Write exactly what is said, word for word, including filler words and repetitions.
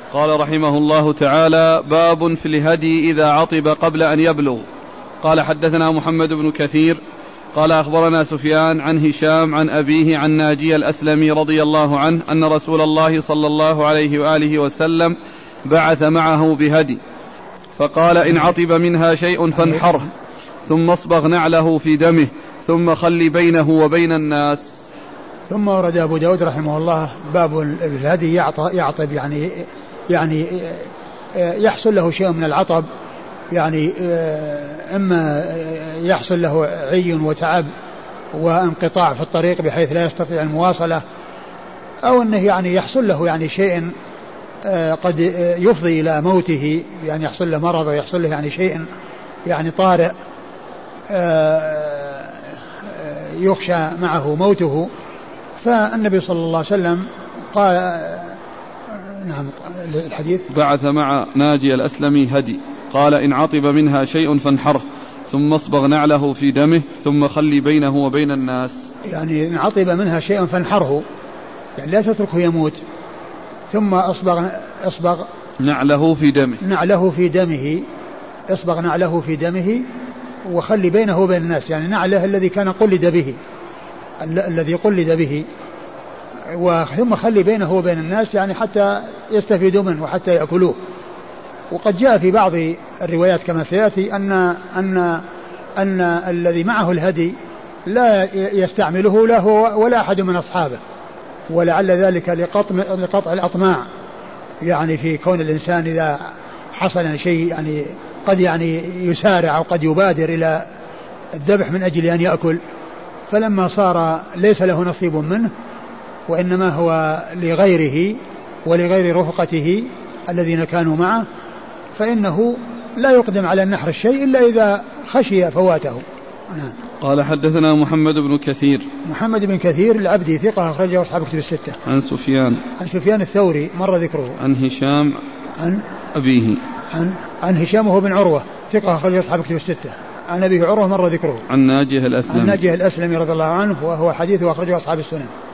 قال رحمه الله تعالى: باب في الهدي إذا عطب قبل أن يبلغ. قال: حدثنا محمد بن كثير قال أخبرنا سفيان عن هشام عن أبيه عن ناجي الأسلمي رضي الله عنه أن رسول الله صلى الله عليه وآله وسلم بعث معه بهدي، فقال: إن عطب منها شيء فانحره، ثم اصبغ نعله في دمه، ثم خل بينه وبين الناس. ثم ورد أبو داود رحمه الله باب الهدي يعطب، يعني يعني يحصل له شيء من العطب، يعني إما يحصل له عي وتعب وانقطاع في الطريق بحيث لا يستطيع المواصلة، أو أنه يعني يحصل له يعني شيء قد يفضي إلى موته، يعني يحصل له مرض ويحصل له يعني شيء يعني طارئ يخشى معه موته. فالنبي صلى الله عليه وسلم قال، نعم الحديث: بعث مع ناجي الأسلمي هدي، قال: إن عطب منها شيء فانحره، ثم اصبغ نعله في دمه، ثم خلي بينه وبين الناس. يعني إن عطب منها شيء فانحره، يعني لا تتركه يموت، ثم اصبغ اصبغ نعله في دمه نعله في دمه اصبغ نعله في دمه وخلي بينه وبين الناس، يعني نعله الذي كان قلد به الذي قلد به ثم خلي بينه وبين الناس، يعني حتى يستفيدوا منه وحتى يأكلوه. وقد جاء في بعض الروايات كما سيأتي أن أن أن الذي معه الهدي لا يستعمله له ولا أحد من أصحابه، ولعل ذلك لقطع الأطماع، يعني في كون الإنسان إذا حصل شيء يعني قد يعني يسارع أو قد يبادر إلى الذبح من أجل أن يأكل، فلما صار ليس له نصيب منه وإنما هو لغيره ولغير رفقته الذين كانوا معه، فإنه لا يقدم على النحر الشيء إلا إذا خشي فواته. نعم. قال: حدثنا محمد بن كثير محمد بن كثير العبدي ثقة أخرجه أصحاب كتب الستة. عن سفيان عن سفيان الثوري مر ذكره. عن هشام عن أبيه عن, عن هشام وهو بن عروة ثقة أخرجه أصحاب كتب الستة. عن أبيه عروة مر ذكره. عن ناجيه الأسلمي عن ناجيه الأسلمي رضي الله عنه وهو حديثه أخرجه أصحاب السنن.